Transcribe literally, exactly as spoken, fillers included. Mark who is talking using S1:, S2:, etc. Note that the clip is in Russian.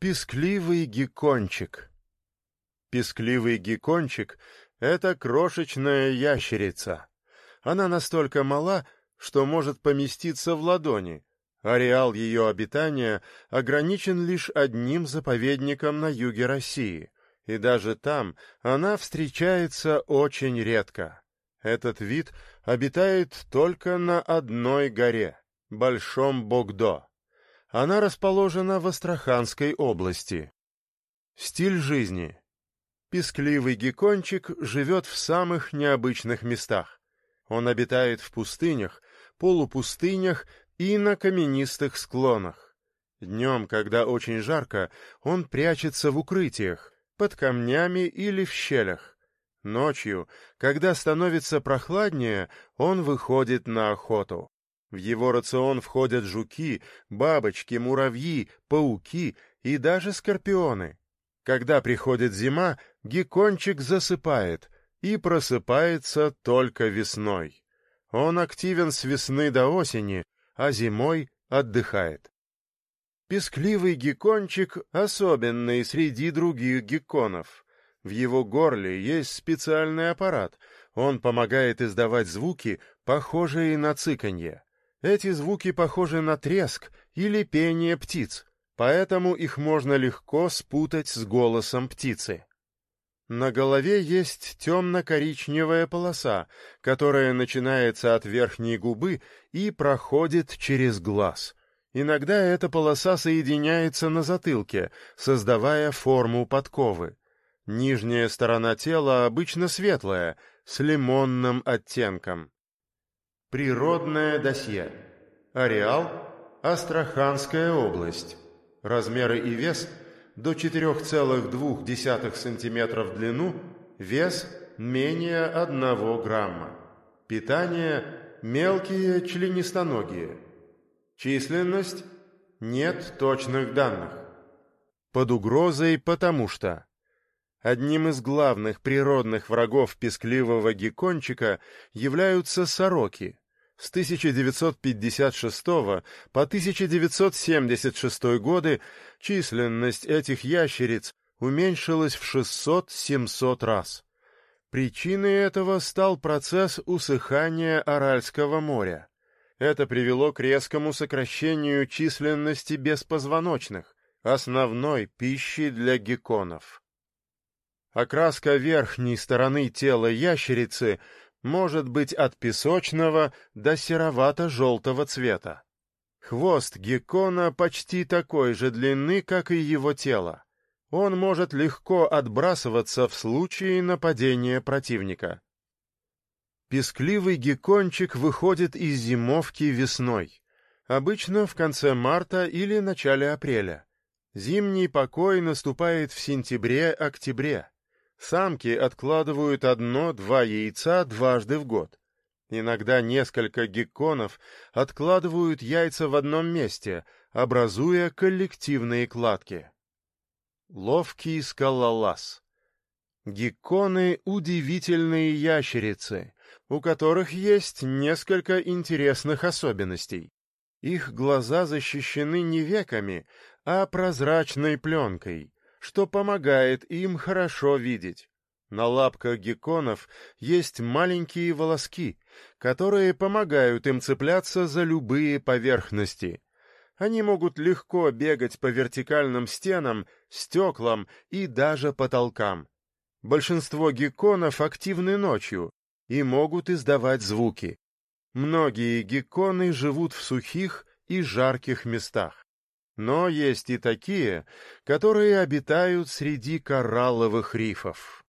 S1: Пискливый геккончик. Пискливый геккончик — это крошечная ящерица. Она настолько мала, что может поместиться в ладони. Ареал ее обитания ограничен лишь одним заповедником на юге России, и даже там она встречается очень редко. Этот вид обитает только на одной горе — Большом Богдо. Она расположена в Астраханской области. Стиль жизни. Пискливый геккончик живет в самых необычных местах. Он обитает в пустынях, полупустынях и на каменистых склонах. Днем, когда очень жарко, он прячется в укрытиях, под камнями или в щелях. Ночью, когда становится прохладнее, он выходит на охоту. В его рацион входят жуки, бабочки, муравьи, пауки и даже скорпионы. Когда приходит зима, геккончик засыпает и просыпается только весной. Он активен с весны до осени, а зимой отдыхает. Пискливый геккончик особенный среди других гекконов. В его горле есть специальный аппарат. Он помогает издавать звуки, похожие на цыканье. Эти звуки похожи на треск или пение птиц, поэтому их можно легко спутать с голосом птицы. На голове есть темно-коричневая полоса, которая начинается от верхней губы и проходит через глаз. Иногда эта полоса соединяется на затылке, создавая форму подковы. Нижняя сторона тела обычно светлая, с лимонным оттенком. Природное досье. Ареал – Астраханская область. Размеры и вес – до четыре целых две десятых сантиметра в длину, вес – менее одного грамма. Питание – мелкие членистоногие. Численность – нет точных данных. Под угрозой потому что одним из главных природных врагов пискливого геккончика являются сороки. С тысяча девятьсот пятьдесят шестого по тысяча девятьсот семьдесят шестой годы численность этих ящериц уменьшилась в шестьсот-семьсот раз. Причиной этого стал процесс усыхания Аральского моря. Это привело к резкому сокращению численности беспозвоночных, основной пищи для гекконов. Окраска верхней стороны тела ящерицы может быть от песочного до серовато-желтого цвета. Хвост геккона почти такой же длины, как и его тело. Он может легко отбрасываться в случае нападения противника. Пискливый геккончик выходит из зимовки весной, обычно в конце марта или начале апреля. Зимний покой наступает в сентябре-октябре. Самки откладывают одно-два яйца дважды в год. Иногда несколько гекконов откладывают яйца в одном месте, образуя коллективные кладки. Ловкий скалолаз. Гекконы — удивительные ящерицы, у которых есть несколько интересных особенностей. Их глаза защищены не веками, а прозрачной пленкой, что помогает им хорошо видеть. На лапках гекконов есть маленькие волоски, которые помогают им цепляться за любые поверхности. Они могут легко бегать по вертикальным стенам, стеклам и даже потолкам. Большинство гекконов активны ночью и могут издавать звуки. Многие гекконы живут в сухих и жарких местах. Но есть и такие, которые обитают среди коралловых рифов.